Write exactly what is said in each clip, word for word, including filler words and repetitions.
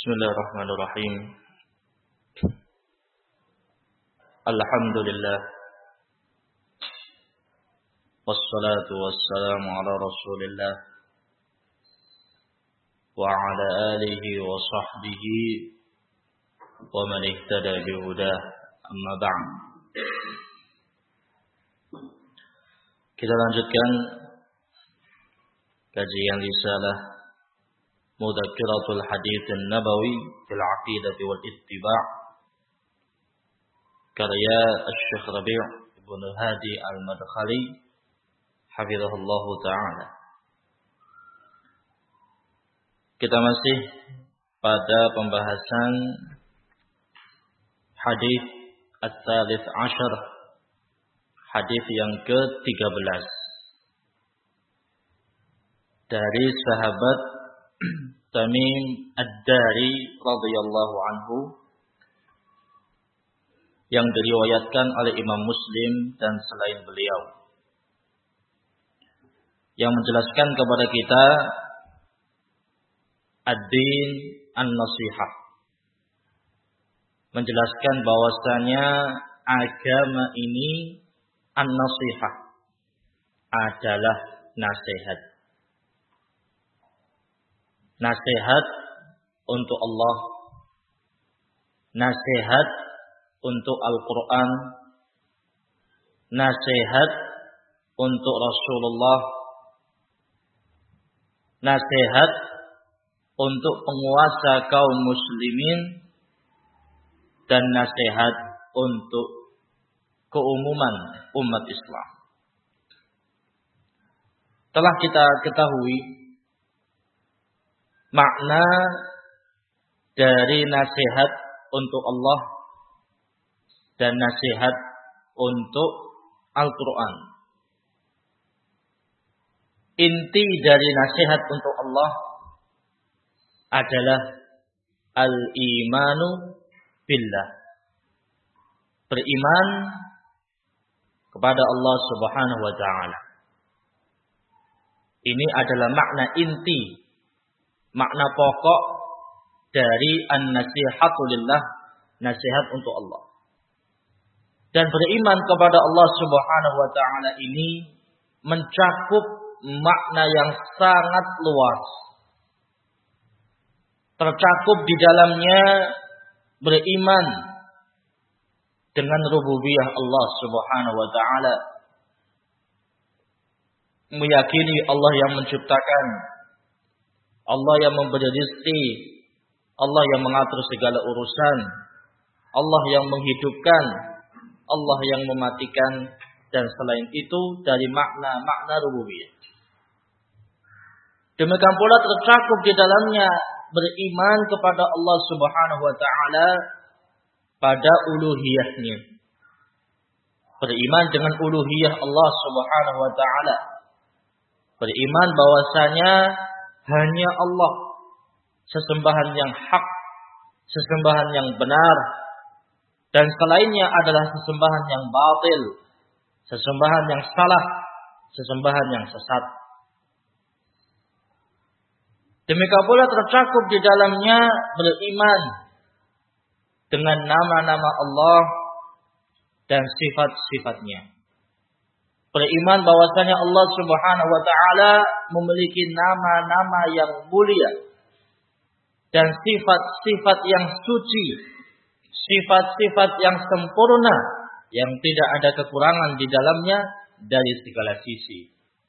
Bismillahirrahmanirrahim. Alhamdulillah. Wassalatu wassalamu ala Rasulillah wa ala alihi wa sahbihi wa man ihtada bihudah. Amma ba'd. Kita lanjutkan kajian risalah Mudzakkiratul Hadits An-Nabawi fil Aqidah wal Ittiba' karya Asy-Syaikh Rabi' Ibnu Hadi Al-Madkhali hafizahullah taala. Kita masih pada pembahasan hadis Ats-Tsalits Asyar, hadis yang ke tiga belas dari sahabat Tamim Ad-Dari radhiyallahu anhu yang diriwayatkan oleh Imam Muslim dan selain beliau, yang menjelaskan kepada kita ad-din an-nasihah, menjelaskan bahwasanya agama ini an-nasihah adalah nasihat. Nasihat untuk Allah, nasihat untuk Al-Quran, nasihat untuk Rasulullah, nasihat untuk penguasa kaum muslimin, dan nasihat untuk keumuman umat Islam. Telah kita ketahui makna dari nasihat untuk Allah dan nasihat untuk Al-Quran. Inti dari nasihat untuk Allah adalah al-imanu billah, beriman kepada Allah Subhanahu wa ta'ala. Ini adalah makna inti, makna pokok dari an-nasihatu lillah, nasihat untuk Allah. Dan beriman kepada Allah Subhanahu wa ta'ala ini mencakup makna yang sangat luas. Tercakup di dalamnya beriman dengan rububiyah Allah Subhanahu wa ta'ala, meyakini Allah yang menciptakan, Allah yang memberi rezeki, Allah yang mengatur segala urusan, Allah yang menghidupkan, Allah yang mematikan, dan selain itu dari makna-makna rububiyah. Demikian pula tercakup di dalamnya beriman kepada Allah Subhanahu wa ta'ala pada uluhiyahnya. Beriman dengan uluhiyah Allah Subhanahu wa ta'ala. Beriman bahwasanya hanya Allah sesembahan yang hak, sesembahan yang benar, dan selainnya adalah sesembahan yang batil, sesembahan yang salah, sesembahan yang sesat. Demikian pula tercakup di dalamnya beriman dengan nama-nama Allah dan sifat-sifatnya. Beriman bahwasanya Allah Subhanahu wa ta'ala memiliki nama-nama yang mulia dan sifat-sifat yang suci, sifat-sifat yang sempurna, yang tidak ada kekurangan di dalamnya dari segala sisi.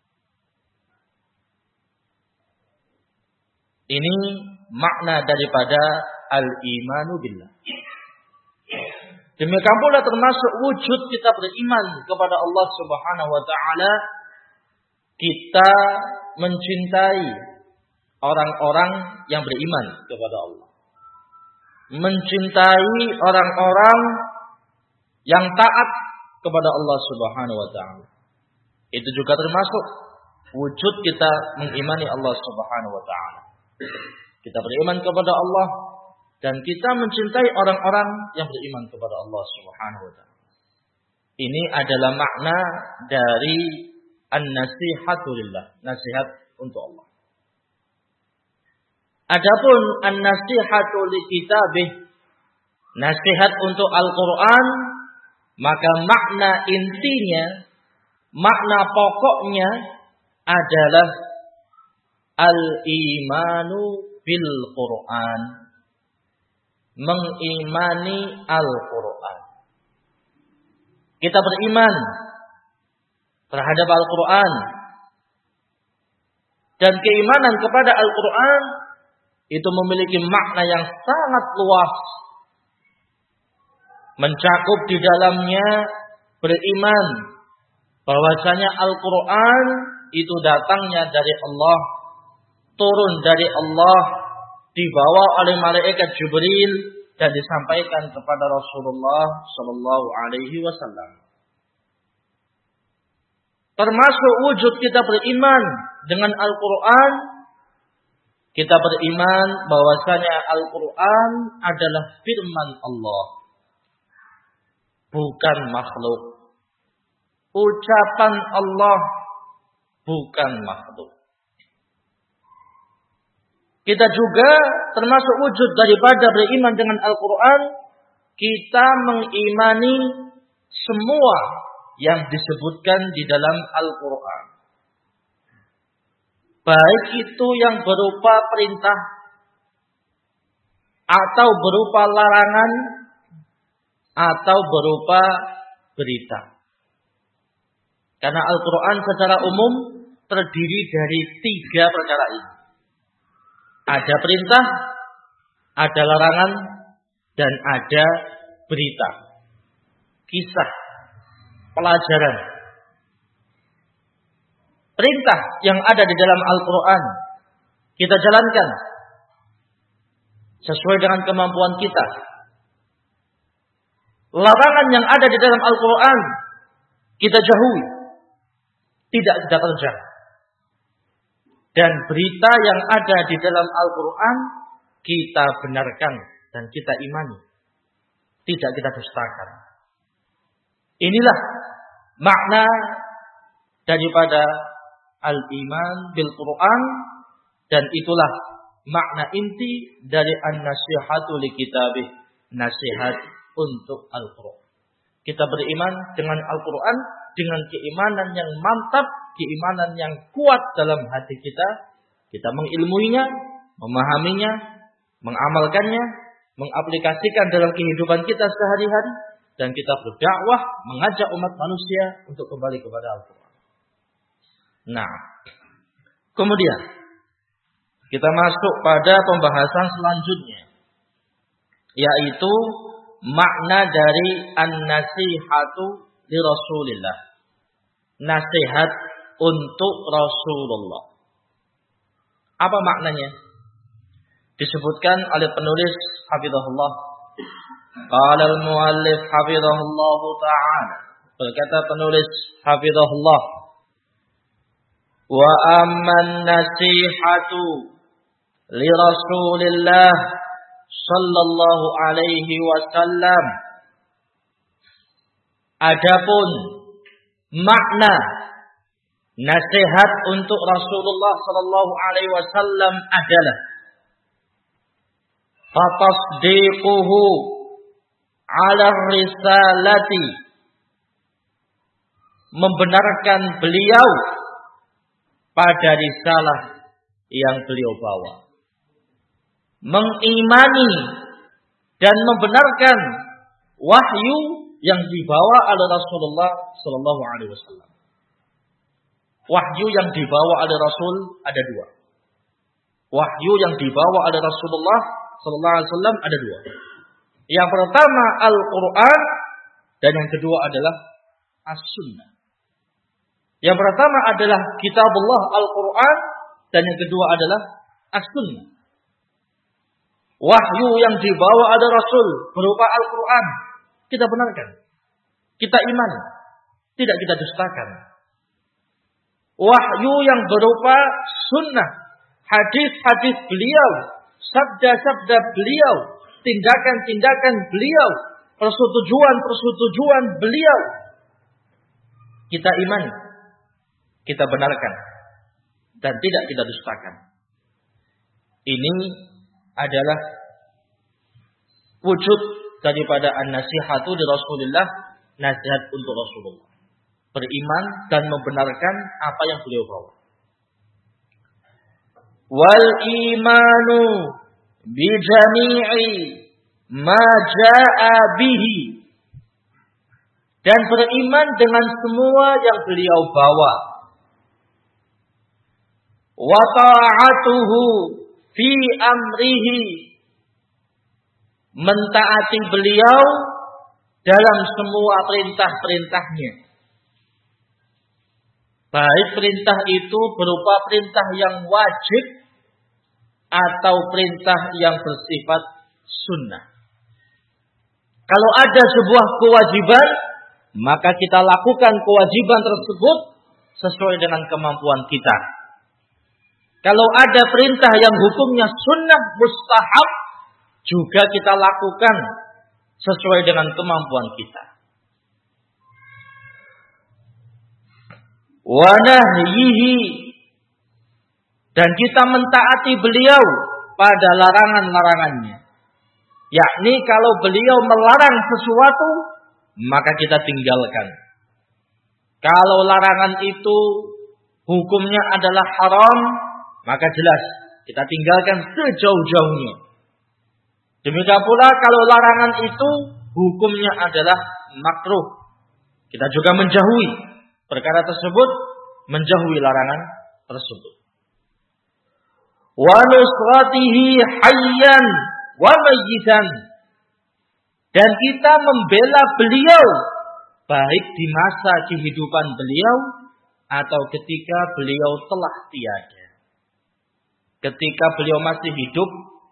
Ini makna daripada al-imanu billah. Demikian pula termasuk wujud kita beriman kepada Allah Subhanahu wa ta'ala, kita mencintai orang-orang yang beriman kepada Allah. Mencintai orang-orang yang taat kepada Allah Subhanahu wa ta'ala. Itu juga termasuk wujud kita mengimani Allah Subhanahu wa ta'ala. Kita beriman kepada Allah dan kita mencintai orang-orang yang beriman kepada Allah Subhanahu wa ta'ala. Ini adalah makna dari an-nasihatu lillah, nasihat untuk Allah. Adapun an-nasihatu li kitabih, nasihat untuk Al-Qur'an, maka makna intinya, makna pokoknya adalah al-imanu bil Qur'an. Mengimani Al-Qur'an. Kita beriman terhadap Al-Qur'an. Dan keimanan kepada Al-Qur'an itu memiliki makna yang sangat luas. Mencakup di dalamnya beriman bahwasanya Al-Qur'an itu datangnya dari Allah, turun dari Allah, dibawa oleh malaikat Jibril dan disampaikan kepada Rasulullah sallallahu alaihi wasallam. Termasuk wujud kita beriman dengan Al-Qur'an, kita beriman bahwasanya Al-Qur'an adalah firman Allah, bukan makhluk. Ucapan Allah, bukan makhluk. Kita juga termasuk wujud daripada beriman dengan Al-Qur'an, kita mengimani semua yang disebutkan di dalam Al-Qur'an. Baik itu yang berupa perintah atau berupa larangan atau berupa berita. Karena Al-Qur'an secara umum terdiri dari tiga perkara ini. Ada perintah, ada larangan, dan ada berita. Kisah, pelajaran. Perintah yang ada di dalam Al-Qur'an kita jalankan sesuai dengan kemampuan kita. Larangan yang ada di dalam Al-Qur'an kita jauhi, tidak kita kerjakan. Dan berita yang ada di dalam Al-Qur'an kita benarkan dan kita imani, tidak kita dustakan. Inilah makna daripada al-iman bil Qur'an, dan itulah makna inti dari an-nasihatu li kitabih, nasihat untuk Al-Qur'an. Kita beriman dengan Al-Qur'an dengan keimanan yang mantap, keimanan yang kuat dalam hati kita. Kita mengilmuinya, memahaminya, mengamalkannya, mengaplikasikan dalam kehidupan kita sehari-hari, dan kita berdakwah, mengajak umat manusia untuk kembali kepada Al-Qur'an. Nah, kemudian kita masuk pada pembahasan selanjutnya, yaitu makna dari an-nasihatu li Rasulillah. Nasihat untuk Rasulullah. Apa maknanya? Disebutkan oleh penulis hafizahullah. Qala al-muallif hafizahullah ta'ala. Berkata penulis hafizahullah, wa amman nasihatu li Rasulillah sallallahu alaihi wasallam. Adapun makna nasihat untuk Rasulullah sallallahu alaihi wasallam adalah fatasdiquhu ala risalati, membenarkan beliau pada risalah yang beliau bawa, mengimani dan membenarkan wahyu yang dibawa oleh Rasulullah sallallahu alaihi wasallam. Wahyu yang dibawa oleh Rasul ada dua. Wahyu yang dibawa oleh Rasulullah sallallahu alaihi wasallam ada dua. Yang pertama Al-Qur'an, dan yang kedua adalah As-Sunnah. Yang pertama adalah Kitabullah Al-Qur'an, dan yang kedua adalah As-Sunnah. Wahyu yang dibawa oleh Rasul berupa Al-Qur'an, kita benarkan, kita imani, tidak kita dustakan. Wahyu yang berupa sunnah, hadis-hadis beliau, sabda-sabda beliau, tindakan-tindakan beliau, persetujuan-persetujuan beliau, kita imani, kita benarkan, dan tidak kita dustakan. Ini adalah wujud daripada an-nasihatu li Rasulillah, nasihat untuk Rasulullah. Beriman dan membenarkan apa yang beliau bawa. Wal imanu bi jami'i ma jaa bihi, dan beriman dengan semua yang beliau bawa. Wa ta'atuhu fi amrihi, mentaati beliau dalam semua perintah-perintahnya. Baik perintah itu berupa perintah yang wajib atau perintah yang bersifat sunnah. Kalau ada sebuah kewajiban, maka kita lakukan kewajiban tersebut sesuai dengan kemampuan kita. Kalau ada perintah yang hukumnya sunnah mustahab, juga kita lakukan sesuai dengan kemampuan kita. Wa nahyihi, dan kita mentaati beliau pada larangan-larangannya. Yakni kalau beliau melarang sesuatu, maka kita tinggalkan. Kalau larangan itu hukumnya adalah haram, maka jelas kita tinggalkan sejauh-jauhnya. Demikian pula kalau larangan itu hukumnya adalah makruh, kita juga menjauhi perkara tersebut, menjauhi larangan tersebut. Wa nusratihi hayyan wa mayyitan, dan kita membela beliau baik di masa kehidupan beliau atau ketika beliau telah tiada. Ketika beliau masih hidup,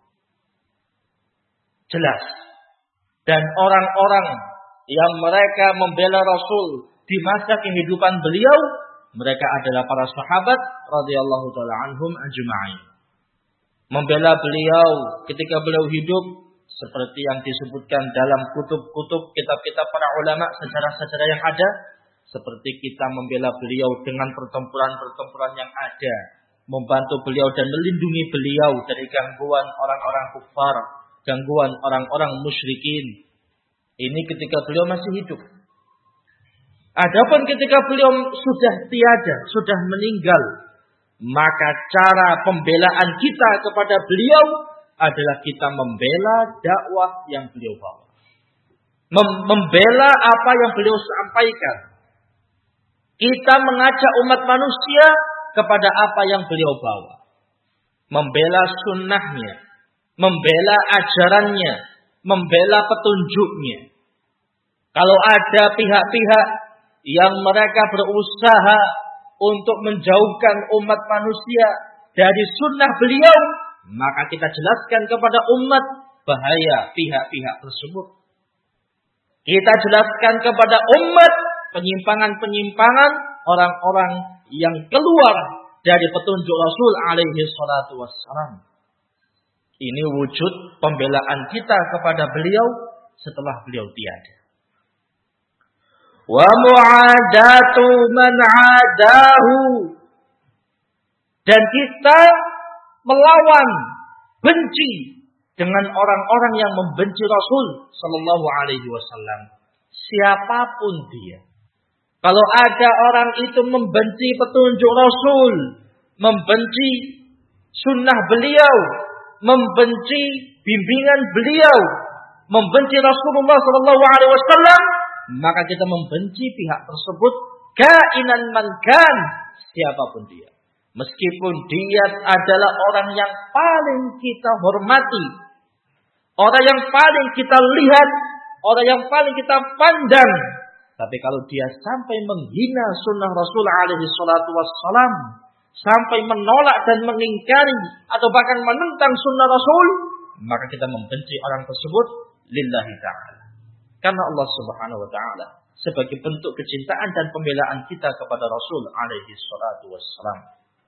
jelas. Dan orang-orang yang mereka membela Rasul di masa kehidupan beliau, mereka adalah para sahabat radhiyallahu taala anhum ajma'in. Membela beliau ketika beliau hidup seperti yang disebutkan dalam kutub-kutub kitab-kitab para ulama, sejarah-sejarah yang ada, seperti kita membela beliau dengan pertempuran-pertempuran yang ada, membantu beliau dan melindungi beliau dari gangguan orang-orang kufar, gangguan orang-orang musyrikin. Ini ketika beliau masih hidup. Adapun ketika beliau sudah tiada, sudah meninggal, maka cara pembelaan kita kepada beliau adalah kita membela dakwah yang beliau bawa. Mem- membela apa yang beliau sampaikan. Kita mengajak umat manusia kepada apa yang beliau bawa. Membela sunnahnya, membela ajarannya, membela petunjuknya. Kalau ada pihak-pihak yang mereka berusaha untuk menjauhkan umat manusia dari sunnah beliau, maka kita jelaskan kepada umat bahaya pihak-pihak tersebut. Kita jelaskan kepada umat penyimpangan-penyimpangan orang-orang yang keluar dari petunjuk Rasul alaihi salatu wassalam. Ini wujud pembelaan kita kepada beliau setelah beliau tiada. Wa mu'adatu man 'adahu, dan kita melawan, benci dengan orang-orang yang membenci Rasul sallallahu alaihi wasallam, siapapun dia. Kalau ada orang itu membenci petunjuk Rasul, membenci sunnah beliau, membenci bimbingan beliau, membenci Rasulullah sallallahu alaihi wasallam, maka kita membenci pihak tersebut, kainan man kan, siapapun dia. Meskipun dia adalah orang yang paling kita hormati, orang yang paling kita lihat, orang yang paling kita pandang, tapi kalau dia sampai menghina sunnah Rasul alaihi salatu wassalam, sampai menolak dan mengingkari atau bahkan menentang sunnah Rasul, maka kita membenci orang tersebut lillahi ta'ala. Karena Allah subhanahu wa ta'ala sebagai bentuk kecintaan dan pembelaan kita kepada Rasul alaihi salatu wassalam.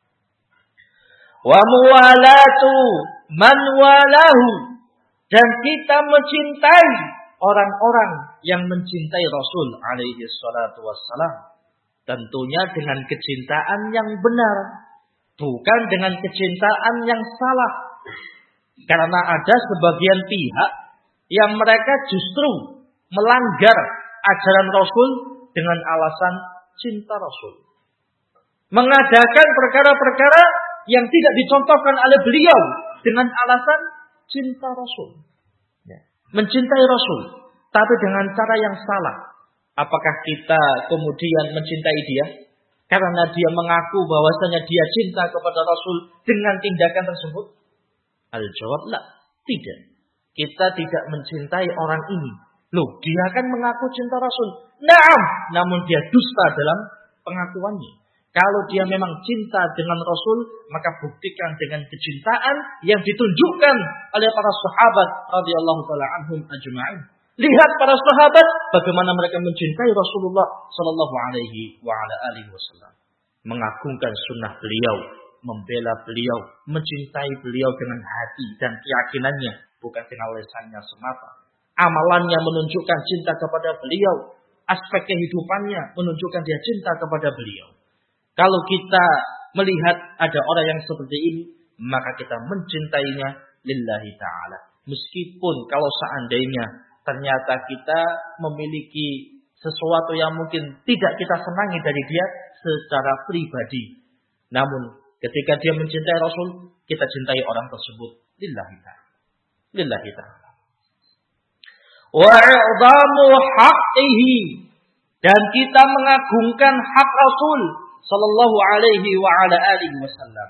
Wa muwalatu man walahu, dan kita mencintai orang-orang yang mencintai Rasul alaihi salatu wassalam. Tentunya dengan kecintaan yang benar, bukan dengan kecintaan yang salah. Karena ada sebagian pihak yang mereka justru melanggar ajaran Rasul dengan alasan cinta Rasul. Mengadakan perkara-perkara yang tidak dicontohkan oleh beliau dengan alasan cinta Rasul. Mencintai Rasul, tapi dengan cara yang salah. Apakah kita kemudian mencintai dia karena dia mengaku bahwasanya dia cinta kepada Rasul dengan tindakan tersebut? Al-jawab la, tidak. Kita tidak mencintai orang ini. Loh, dia kan mengaku cinta Rasul. Naam, namun dia dusta dalam pengakuannya. Kalau dia memang cinta dengan Rasul, maka buktikan dengan kecintaan yang ditunjukkan oleh para sahabat radhiyallahu taala anhum ajma'in. Lihat para sahabat bagaimana mereka mencintai Rasulullah sallallahu alaihi wa ala alihi wasallam. Mengagungkan sunnah beliau, membela beliau, mencintai beliau dengan hati dan keyakinannya, bukan dengan lisannya semata. Amalannya menunjukkan cinta kepada beliau, aspek kehidupannya menunjukkan dia cinta kepada beliau. Kalau kita melihat ada orang yang seperti ini, maka kita mencintainya lillahi ta'ala. Meskipun kalau seandainya ternyata kita memiliki sesuatu yang mungkin tidak kita senangi dari dia secara pribadi. Namun ketika dia mencintai Rasul, kita cintai orang tersebut lillahi ta'ala. Lillahi ta'ala. Wa'idhamu haqqihi. Dan kita mengagungkan hak Rasul sallallahu alaihi wa ala alihi wasallam.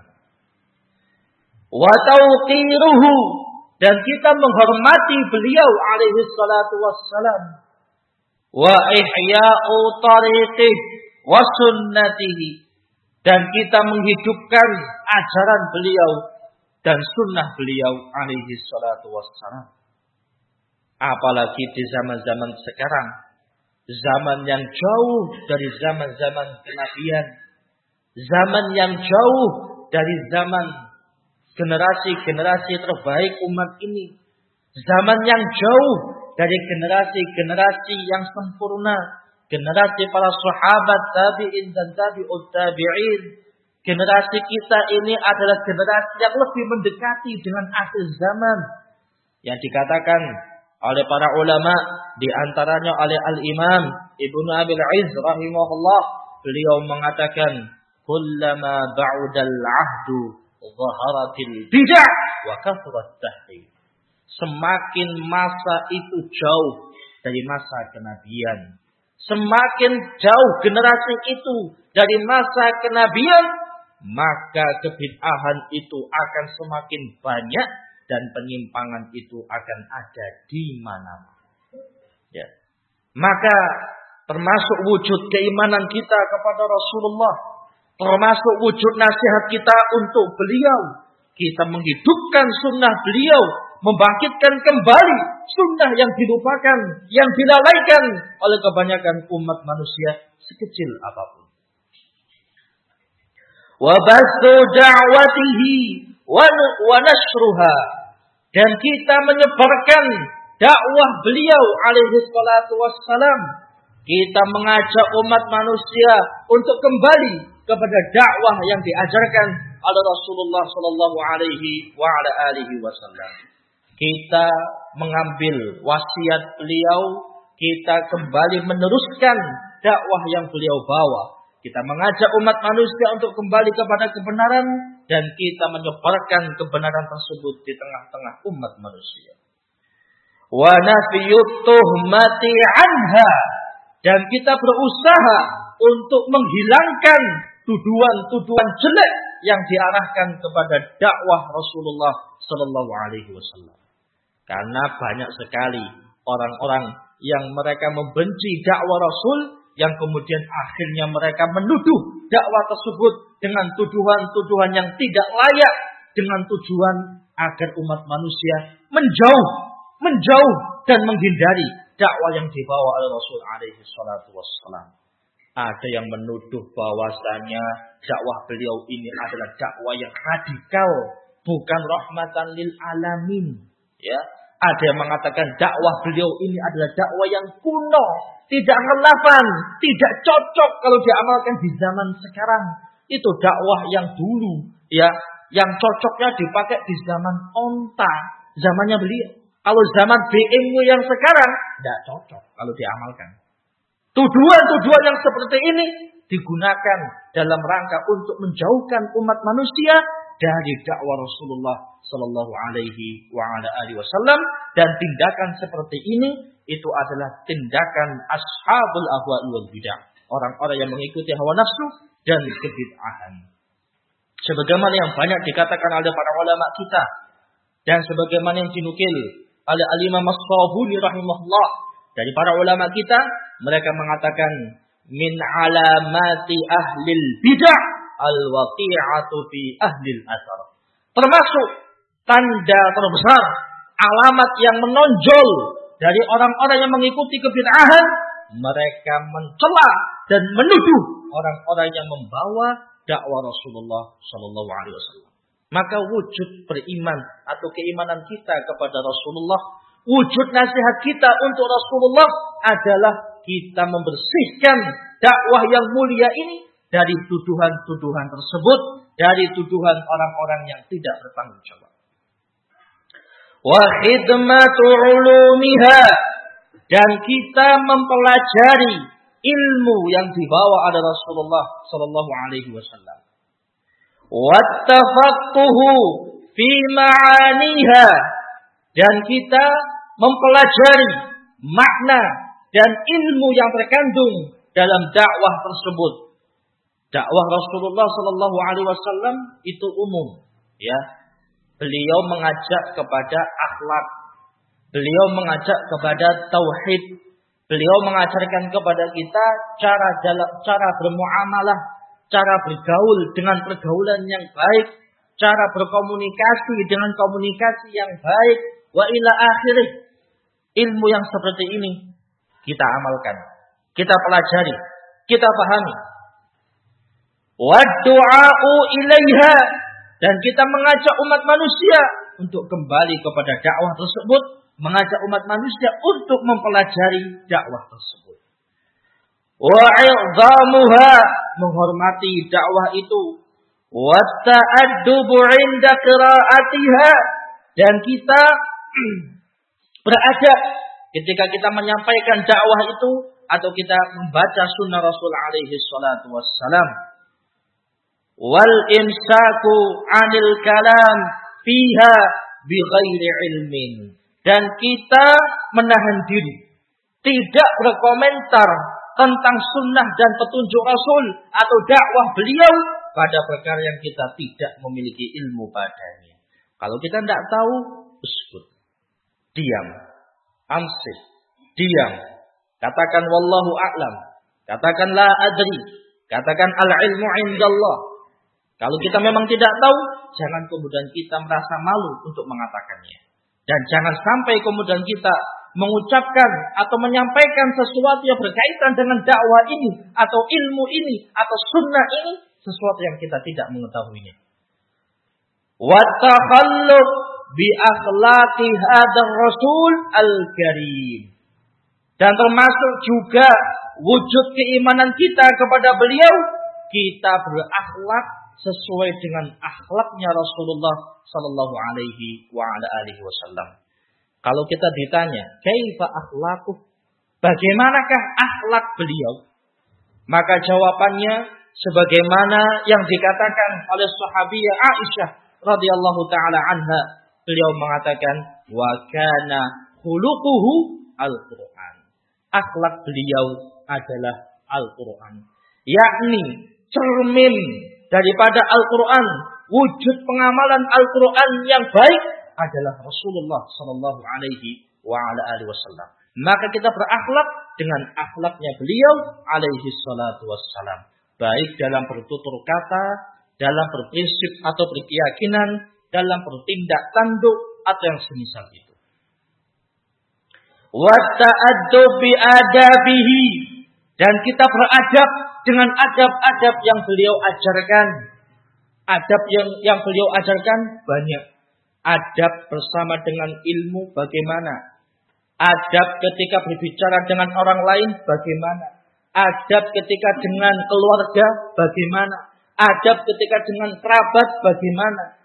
Wa tawqiruhu, dan kita menghormati beliau alaihi salatu wassalam. Wa ihya'u tariqih wa sunnatihi, dan kita menghidupkan ajaran beliau dan sunnah beliau alaihi salatu wassalam. Apalagi di zaman-zaman sekarang, zaman yang jauh dari zaman-zaman kenabian, zaman yang jauh dari zaman generasi-generasi terbaik umat ini, zaman yang jauh dari generasi-generasi yang sempurna, generasi para sahabat, tabi'in dan tabi'ut tabi'in. Generasi kita ini adalah generasi yang lebih mendekati dengan akhir zaman, yang dikatakan oleh para ulama, di antaranya oleh Al-Imam Ibnu Abil Izz rahimahullah, beliau mengatakan, kullama ba'udal ahdu zaharatil bid'ah wa kathrat tahrif. Semakin masa itu jauh dari masa kenabian, semakin jauh generasi itu dari masa kenabian, maka kebid'ahan itu akan semakin banyak dan penyimpangan itu akan ada di mana-mana. Ya. Maka termasuk wujud keimanan kita kepada Rasulullah, termasuk wujud nasihat kita untuk beliau, kita menghidupkan sunnah beliau, membangkitkan kembali sunnah yang dilupakan, yang dilalaikan oleh kebanyakan umat manusia sekecil apapun. Wa basu da'watihi wa nashruha, dan kita menyebarkan dakwah beliau alaihi salatu wassalam. Kita mengajak umat manusia untuk kembali kepada dakwah yang diajarkan oleh Rasulullah sallallahu alaihi wa ala alihi wasallam. Kita mengambil wasiat beliau, kita kembali meneruskan dakwah yang beliau bawa. Kita mengajak umat manusia untuk kembali kepada kebenaran, dan kita menyebarkan kebenaran tersebut di tengah-tengah umat manusia. Wa nafiyut tuhmati anha, dan kita berusaha untuk menghilangkan tuduhan-tuduhan jelek yang diarahkan kepada dakwah Rasulullah sallallahu alaihi wasallam. Karena banyak sekali orang-orang yang mereka membenci dakwah Rasul, yang kemudian akhirnya mereka menuduh dakwah tersebut dengan tuduhan-tuduhan yang tidak layak, dengan tujuan agar umat manusia menjauh, menjauh dan menghindari dakwah yang dibawa oleh Rasul alaihi salatu wassalam. Ada yang menuduh bahwasanya dakwah beliau ini adalah dakwah yang radikal, bukan rahmatan lil alamin. Ya, ada yang mengatakan dakwah beliau ini adalah dakwah yang kuno, tidak relevan, tidak cocok kalau diamalkan di zaman sekarang. Itu dakwah yang dulu, ya, yang cocoknya dipakai di zaman onta, zamannya beliau. Kalau zaman B M W yang sekarang, tidak cocok kalau diamalkan. Tuduhan-tuduhan yang seperti ini digunakan dalam rangka untuk menjauhkan umat manusia dari dakwah Rasulullah Sallallahu Alaihi Wasallam, dan tindakan seperti ini itu adalah tindakan ashabul ahwa wal bidah, orang-orang yang mengikuti hawa nafsu dan kebid'ahan. Sebagaimana yang banyak dikatakan oleh para ulama kita dan sebagaimana yang dinukil oleh Al-Imam As-Sabuni rahimahullah dari para ulama kita, mereka mengatakan min alamati ahlil bidah al-waqi'atu fi ahlil athar. Termasuk tanda terbesar, alamat yang menonjol dari orang-orang yang mengikuti kebid'ahan, mereka mencela dan menuduh orang-orang yang membawa dakwah Rasulullah Sallallahu Alaihi Wasallam. Maka wujud beriman atau keimanan kita kepada Rasulullah, wujud nasihat kita untuk Rasulullah adalah kita membersihkan dakwah yang mulia ini dari tuduhan-tuduhan tersebut, dari tuduhan orang-orang yang tidak bertanggung jawab. Wa khidmatu ulumiha, dan kita mempelajari ilmu yang dibawa oleh Rasulullah Sallallahu Alaihi Wasallam. Wattafaqquhu fi ma'aniha, dan kita mempelajari makna dan ilmu yang terkandung dalam dakwah tersebut. Dakwah Rasulullah Sallallahu Alaihi Wasallam itu umum, ya. Beliau mengajak kepada akhlak, beliau mengajak kepada tauhid, beliau mengajarkan kepada kita cara cara bermuamalah, cara bergaul dengan pergaulan yang baik, cara berkomunikasi dengan komunikasi yang baik, wa ila akhirih. Ilmu yang seperti ini kita amalkan, kita pelajari, kita pahami. Wa du'a'u ilaiha, dan kita mengajak umat manusia untuk kembali kepada dakwah tersebut, mengajak umat manusia untuk mempelajari dakwah tersebut. Wa 'idhamuha, menghormati dakwah itu. Wa ta'addubu 'inda qira'atiha, dan kita beradab ketika kita menyampaikan dakwah itu atau kita membaca sunnah Rasul alaihi salatu wassalam. Wal imsaku 'anil kalam fiha bighairi ilmin, dan kita menahan diri, tidak berkomentar tentang sunnah dan petunjuk Rasul atau dakwah beliau pada perkara yang kita tidak memiliki ilmu padanya. Kalau kita tidak tahu, uskut, diam, amsih, diam, katakan wallahu a'lam, katakan la adri, katakan al-ilmu indallah. Kalau kita memang tidak tahu, jangan kemudian kita merasa malu untuk mengatakannya. Dan jangan sampai kemudian kita mengucapkan atau menyampaikan sesuatu yang berkaitan dengan dakwah ini, atau ilmu ini, atau sunnah ini, sesuatu yang kita tidak mengetahuinya. Wa takhalluq bi akhlaqi hadzal rasul al-karim. Dan termasuk juga wujud keimanan kita kepada beliau, kita berakhlak sesuai dengan akhlaknya Rasulullah Sallallahu Alaihi Wasallam. Kalau kita ditanya, kaifa akhlaquh, bagaimanakah akhlak beliau? Maka jawabannya sebagaimana yang dikatakan oleh sahabiyah Aisyah radhiyallahu taala anha. Beliau mengatakan, wa kana khuluquhu al-Qur'an. Akhlak beliau adalah Al-Qur'an, yakni cermin daripada Al-Quran, wujud pengamalan Al-Quran yang baik adalah Rasulullah Sallallahu Alaihi Wasallam. Maka kita berakhlak dengan akhlaknya beliau alaihi salatu wassalam, baik dalam bertutur kata, dalam berprinsip atau berkeyakinan, dalam bertindak tanduk atau yang semisal itu. Wa ta'addub bi adabihi, dan kita beradab dengan adab-adab yang beliau ajarkan. Adab yang yang beliau ajarkan banyak. Adab bersama dengan ilmu bagaimana? Adab ketika berbicara dengan orang lain bagaimana? Adab ketika dengan keluarga bagaimana? Adab ketika dengan kerabat bagaimana?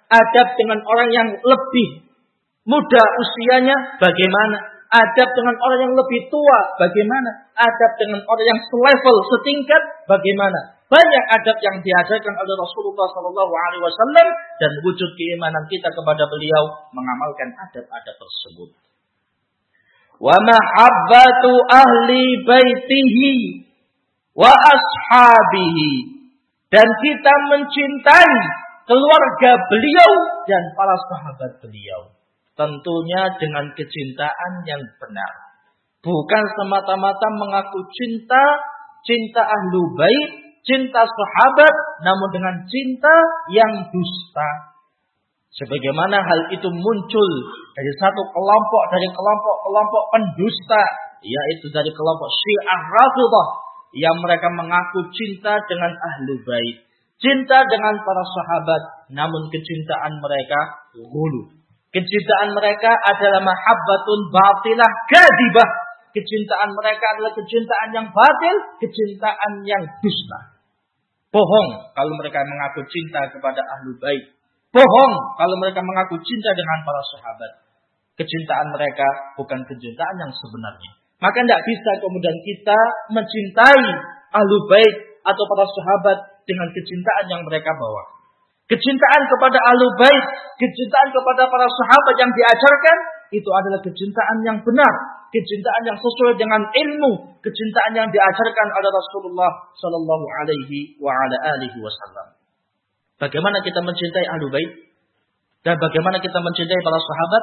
Adab dengan orang yang lebih muda usianya bagaimana? Adab dengan orang yang lebih tua bagaimana? Adab dengan orang yang selevel, setingkat bagaimana? Banyak adab yang diajarkan oleh Rasulullah Sallallahu Alaihi Wasallam dan wujud keimanan kita kepada beliau mengamalkan adab-adab tersebut. Wa mahabbatu ahli baitihi wa ashabihi, dan kita mencintai keluarga beliau dan para sahabat beliau. Tentunya dengan kecintaan yang benar. Bukan semata-mata mengaku cinta, cinta ahlu bait, cinta sahabat, namun dengan cinta yang dusta. Sebagaimana hal itu muncul dari satu kelompok, dari kelompok-kelompok pendusta, yaitu dari kelompok Syiah Rafidhah, yang mereka mengaku cinta dengan ahlu bait, cinta dengan para sahabat, namun kecintaan mereka ghulu. Kecintaan mereka adalah mahabbatun batilah kadibah. Kecintaan mereka adalah kecintaan yang batil, kecintaan yang dusta. Bohong kalau mereka mengaku cinta kepada ahlu bait. Bohong kalau mereka mengaku cinta dengan para sahabat. Kecintaan mereka bukan kecintaan yang sebenarnya. Maka tidak bisa kemudian kita mencintai ahlu bait atau para sahabat dengan kecintaan yang mereka bawa. Kecintaan kepada ahlu bait, kecintaan kepada para sahabat yang diajarkan, itu adalah kecintaan yang benar. Kecintaan yang sesuai dengan ilmu. Kecintaan yang diajarkan oleh Rasulullah Sallallahu Alaihi wa ala alihi Wasallam. Bagaimana kita mencintai ahlu bait? Dan bagaimana kita mencintai para sahabat?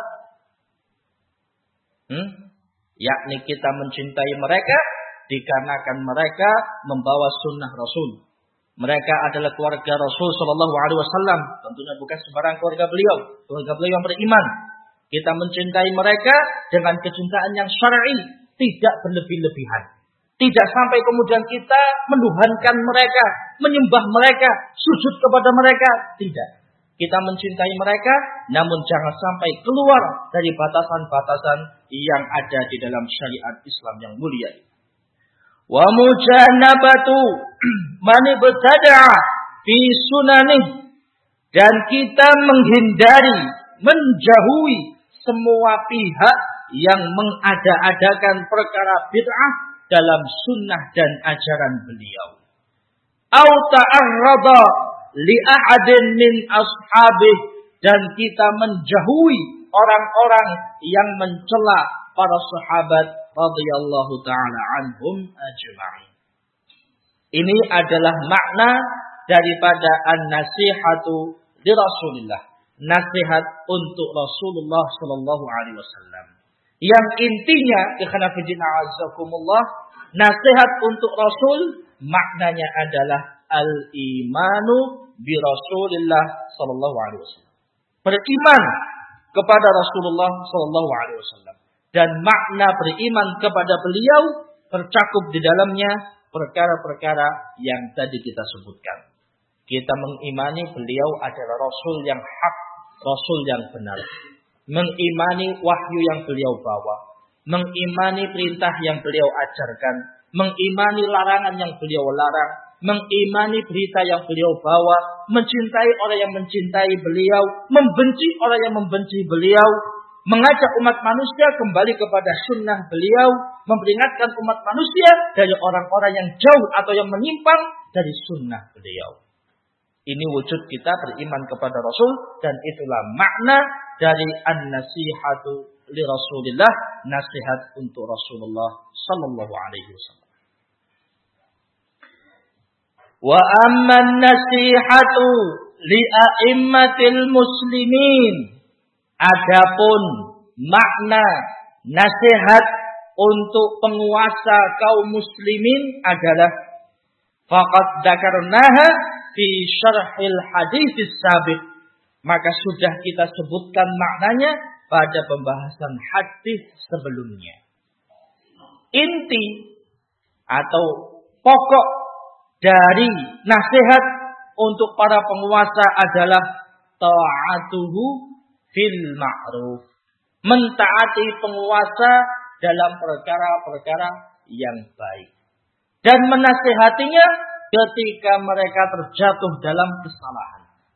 Hmm? Yakni kita mencintai mereka dikarenakan mereka membawa sunnah Rasul. Mereka adalah keluarga Rasul Sallallahu Alaihi Wasallam. Tentunya bukan sembarang keluarga beliau, keluarga beliau yang beriman. Kita mencintai mereka dengan kecintaan yang syar'i, tidak berlebih-lebihan. Tidak sampai kemudian kita menuhankan mereka, menyembah mereka, sujud kepada mereka. Tidak. Kita mencintai mereka, namun jangan sampai keluar dari batasan-batasan yang ada di dalam syariat Islam yang mulia. Wa mujanabatu man ibtada'a fi sunanih, dan kita menghindari, menjauhi semua pihak yang mengada-adakan perkara bid'ah dalam sunnah dan ajaran beliau. Au ta'arrada li ahadin min ashabih, dan kita menjauhi orang-orang yang mencela para sahabat radhiyallahu taala anhum ajma'in. Ini adalah makna daripada an-nasihatu li Rasulillah, nasihat untuk Rasulullah sallallahu alaihi wasallam. Yang intinya, ikhwan fillah azakumullah, nasihat untuk Rasul maknanya adalah al-imanu bi Rasulillah sallallahu alaihi wasallam. Beriman kepada Rasulullah sallallahu alaihi wasallam. Dan makna beriman kepada beliau tercakup di dalamnya perkara-perkara yang tadi kita sebutkan. Kita mengimani beliau adalah Rasul yang hak, Rasul yang benar. Mengimani wahyu yang beliau bawa. Mengimani perintah yang beliau ajarkan. Mengimani larangan yang beliau larang. Mengimani berita yang beliau bawa. Mencintai orang yang mencintai beliau. Membenci orang yang membenci beliau. Mengajak umat manusia kembali kepada sunnah beliau. Memperingatkan umat manusia dari orang-orang yang jauh atau yang menyimpang dari sunnah beliau. Ini wujud kita beriman kepada Rasul. Dan itulah makna dari an-nasihatu li Rasulillah. Nasihat untuk Rasulullah sallallahu alaihi wasallam. Wa amman nasihatu li a'immatil muslimin. Adapun makna nasihat untuk penguasa kaum muslimin adalah faqad dzakarnaha fi syarhil hadits sabiq, maka sudah kita sebutkan maknanya pada pembahasan hadis sebelumnya. Inti atau pokok dari nasihat untuk para penguasa adalah ta'atuhu fil ma'ruf, mentaati penguasa dalam perkara-perkara yang baik, dan menasihatinya ketika mereka terjatuh dalam kesalahan,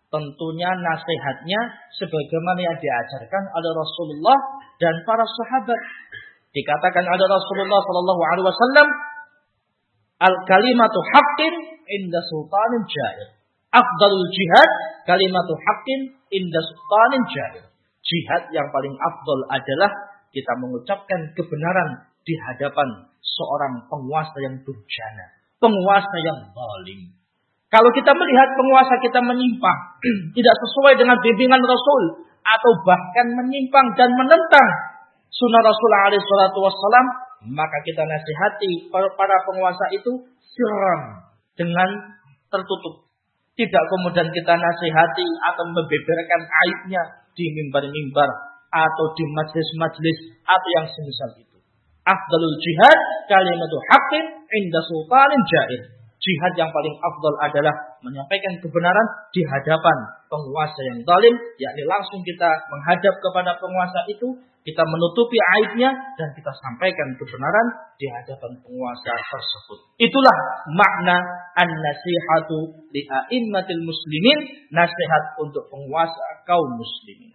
tentunya nasihatnya sebagaimana yang diajarkan oleh Rasulullah dan para sahabat. Dikatakan oleh Rasulullah sallallahu alaihi wasallam, al-kalimatu haqqin inda sultanin jahil. Afdalul jihad kalimatu haqqin inda sultanin jahil. Jihad yang paling afdal adalah kita mengucapkan kebenaran di hadapan seorang penguasa yang durjana, penguasa yang zalim. Kalau kita melihat penguasa kita menyimpang, tidak sesuai dengan bimbingan Rasul, atau bahkan menyimpang dan menentang sunnah Rasulullah alaihi salatu wassalam, maka kita nasihati para penguasa itu sirran, dengan tertutup. Tidak kemudian kita nasihati atau membeberkan aibnya di mimbar-mimbar atau di majlis-majlis atau yang semisal itu. Afdalul jihad kalimatu haqqin inda sultanin jahil. Jihad yang paling afdal adalah menyampaikan kebenaran di hadapan penguasa yang zalim, yakni langsung kita menghadap kepada penguasa itu, kita menutupi aibnya dan kita sampaikan kebenaran di hadapan penguasa tersebut. Itulah makna an-nasihatu li a'immatil muslimin, nasihat untuk penguasa kaum muslimin.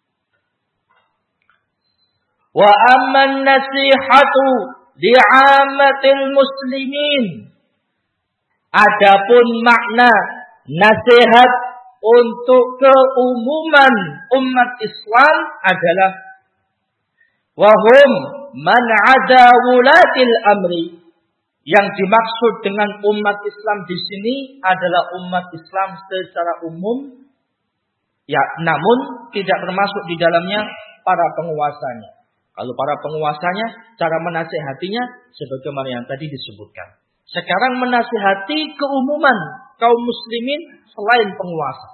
Wa amman nasihatu li 'ammatil muslimin. Adapun makna nasihat untuk keumuman umat Islam adalah wahum man 'ada wulatil amri. Yang dimaksud dengan umat Islam di sini adalah umat Islam secara umum, ya, namun tidak termasuk di dalamnya para penguasanya. Kalau para penguasanya, cara menasihatinya sebagaimana yang tadi disebutkan. Sekarang menasihati keumuman kaum muslimin selain penguasa.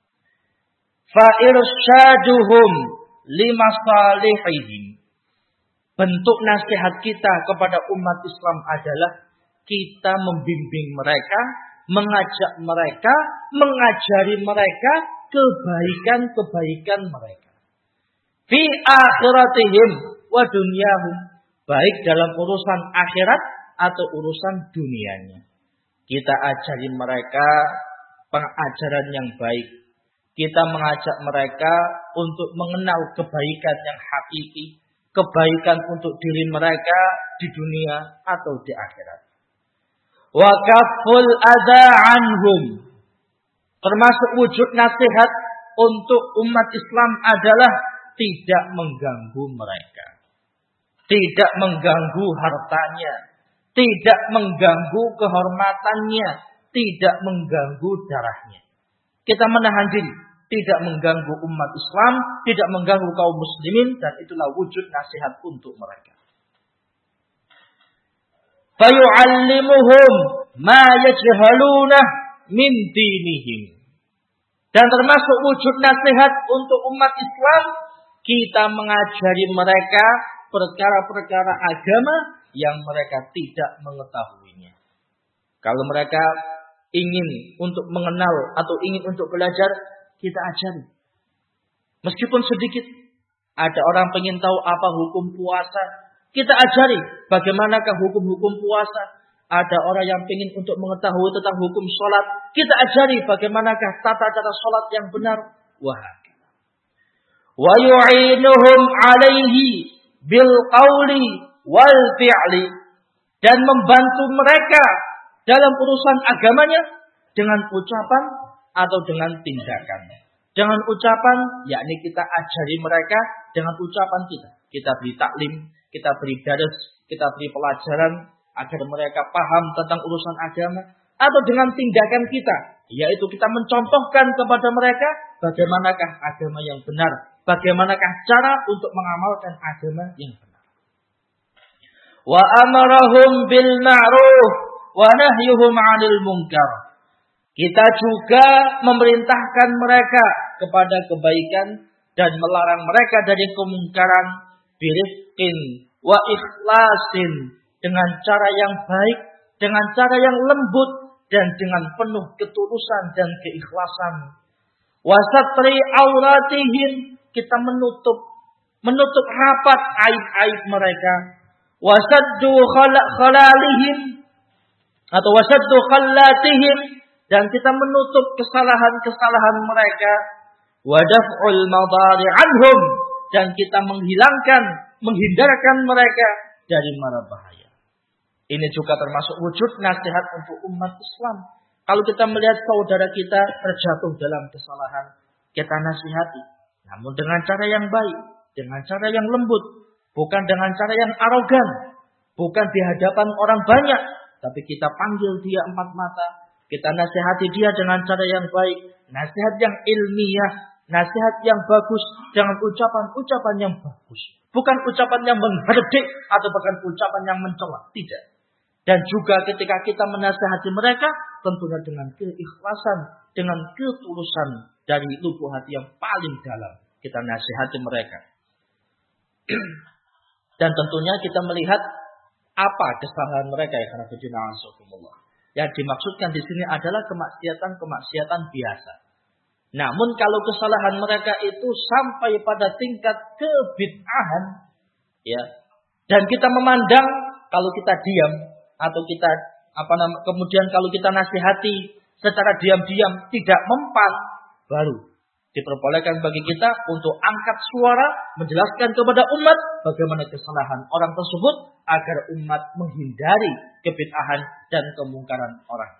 Fa'irsyaduhum limasalihihim. Bentuk nasihat kita kepada umat Islam adalah kita membimbing mereka, mengajak mereka, mengajari mereka kebaikan-kebaikan mereka. Fi akhiratihim wa dunyahum. Baik dalam urusan akhirat atau urusan dunianya. Kita ajari mereka pengajaran yang baik. Kita mengajak mereka untuk mengenal kebaikan yang hakiki. Kebaikan untuk diri mereka di dunia atau di akhirat. Wa kaful adza anhum. Termasuk wujud nasihat untuk umat Islam adalah tidak mengganggu mereka. Tidak mengganggu hartanya. Tidak mengganggu kehormatannya. Tidak mengganggu darahnya. Kita menahan diri. Tidak mengganggu umat Islam. Tidak mengganggu kaum muslimin. Dan itulah wujud nasihat untuk mereka. Fayu'allimuhum ma yajhalunah min dinihim. Dan termasuk wujud nasihat untuk umat Islam. Kita mengajari mereka perkara-perkara agama yang mereka tidak mengetahuinya. Kalau mereka ingin untuk mengenal atau ingin untuk belajar, kita ajari. Meskipun sedikit, ada orang ingin tahu apa hukum puasa, kita ajari bagaimanakah hukum-hukum puasa. Ada orang yang ingin untuk mengetahui tentang hukum sholat, kita ajari bagaimanakah tata cara sholat yang benar. Wah. Wa yu'inuhum alaihi bil qawli wal fi'li, dan membantu mereka dalam urusan agamanya dengan ucapan atau dengan tindakan. Dengan ucapan, yakni kita ajari mereka dengan ucapan kita. Kita beri taklim, kita beri daras, kita beri pelajaran agar mereka paham tentang urusan agama. Atau dengan tindakan kita, yaitu kita mencontohkan kepada mereka bagaimanakah agama yang benar, bagaimanakah cara untuk mengamalkan agama yang benar. Wa amarahum bil ma'ruf wa nahyuhum 'anil munkar. Kita juga memerintahkan mereka kepada kebaikan dan melarang mereka dari kemungkaran birifqin wa ikhlasin, dengan cara yang baik, dengan cara yang lembut dan dengan penuh ketulusan dan keikhlasan. Wa satri auratihim, kita menutup menutup rapat aib-aib mereka. Wasaddu khalalihim atau wasaddu khallatihim, dan kita menutup kesalahan-kesalahan mereka, wa daf'ul madari anhum, dan kita menghilangkan, menghindarkan mereka dari mara bahaya. Ini juga termasuk wujud nasihat untuk umat Islam. Kalau kita melihat saudara kita terjatuh dalam kesalahan, kita nasihati, namun dengan cara yang baik, dengan cara yang lembut, bukan dengan cara yang arogan, bukan di hadapan orang banyak, tapi kita panggil dia empat mata, kita nasihati dia dengan cara yang baik, nasihat yang ilmiah, nasihat yang bagus, dengan ucapan-ucapan yang bagus, bukan ucapan yang menghardik atau bukan ucapan yang mencela, tidak. Dan juga ketika kita menasihati mereka, tentunya dengan keikhlasan, dengan ketulusan dari lubuk hati yang paling dalam, kita nasihati mereka. Dan tentunya kita melihat apa kesalahan mereka ya karena Allah. Yang dimaksudkan di sini adalah kemaksiatan-kemaksiatan biasa. Namun kalau kesalahan mereka itu sampai pada tingkat kebid'ahan, ya, dan kita memandang kalau kita diam atau kita apa namanya kemudian kalau kita nasihati secara diam-diam tidak mempan, baru diperbolehkan bagi kita untuk angkat suara menjelaskan kepada umat bagaimana kesalahan orang tersebut agar umat menghindari kebid'ahan dan kemungkaran orang.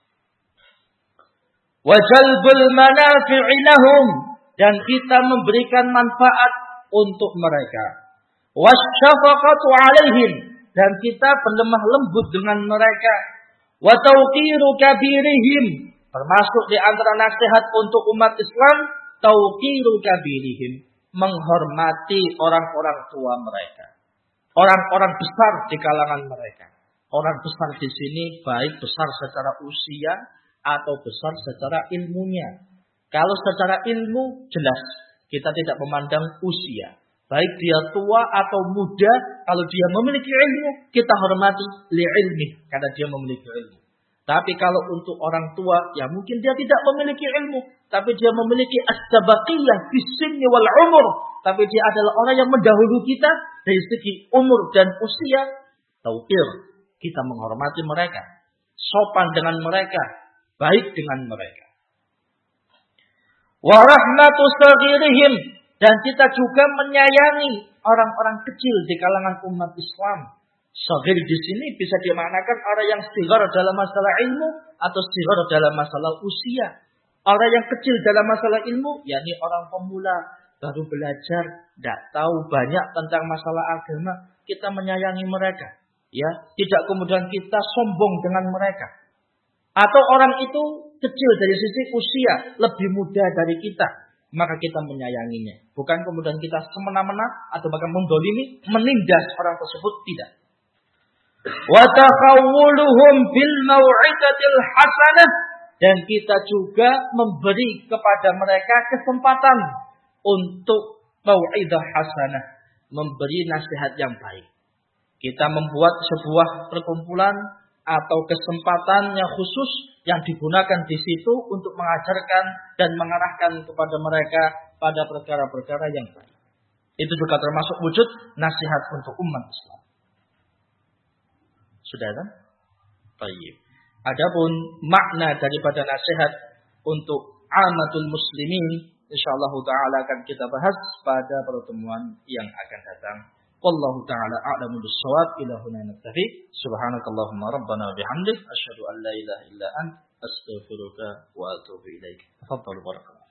Wa jalbul manafi'i lahum, dan kita memberikan manfaat untuk mereka. Wasyafaqatu 'alaihim, dan kita berlemah lembut dengan mereka. Wa tawqiru kabirihim, termasuk di antara nasihat untuk umat Islam, tawqiru kabirihim, menghormati orang-orang tua mereka. Orang-orang besar di kalangan mereka. Orang besar di sini baik besar secara usia atau besar secara ilmunya. Kalau secara ilmu jelas kita tidak memandang usia. Baik dia tua atau muda, kalau dia memiliki ilmu, kita hormati li'ilmi karena dia memiliki ilmu. Tapi kalau untuk orang tua, ya mungkin dia tidak memiliki ilmu, tapi dia memiliki as-sabaqiyah bis-sinni wal umur, tapi dia adalah orang yang mendahului kita dari segi umur dan usia. Tauqir, kita menghormati mereka, sopan dengan mereka, baik dengan mereka. Wa rahmatu saghirihim, dan kita juga menyayangi orang-orang kecil di kalangan umat Islam. Saghir di sini bisa dimaknakan orang yang sighar dalam masalah ilmu atau sighar dalam masalah usia. Orang yang kecil dalam masalah ilmu, yakni orang pemula, baru belajar, tidak tahu banyak tentang masalah agama, kita menyayangi mereka. Ya, tidak kemudian kita sombong dengan mereka. Atau orang itu kecil dari sisi usia, lebih muda dari kita, maka kita menyayanginya. Bukan kemudian kita semena-mena atau bahkan mendolimi, menindas orang tersebut, tidak. Wa takhawwuluhum bil mau'izatil hasanah, dan kita juga memberi kepada mereka kesempatan untuk mau'izah hasanah, memberi nasihat yang baik. Kita membuat sebuah perkumpulan atau kesempatan yang khusus yang digunakan di situ untuk mengajarkan dan mengarahkan kepada mereka pada perkara-perkara yang baik. Itu juga termasuk wujud nasihat untuk umat Islam. Sudah kan? Baik. Adapun makna daripada nasihat untuk amatul muslimin, insyaallah taala akan kita bahas pada pertemuan yang akan datang. Wallahu taala a'lamu bis-shawab. Ila huna naktafi. Subhanakallahumma rabbana bihamdik asyhadu an la ilaha illa anta astaghfiruka wa atubu ilaik. Tafadhalu barakallahu.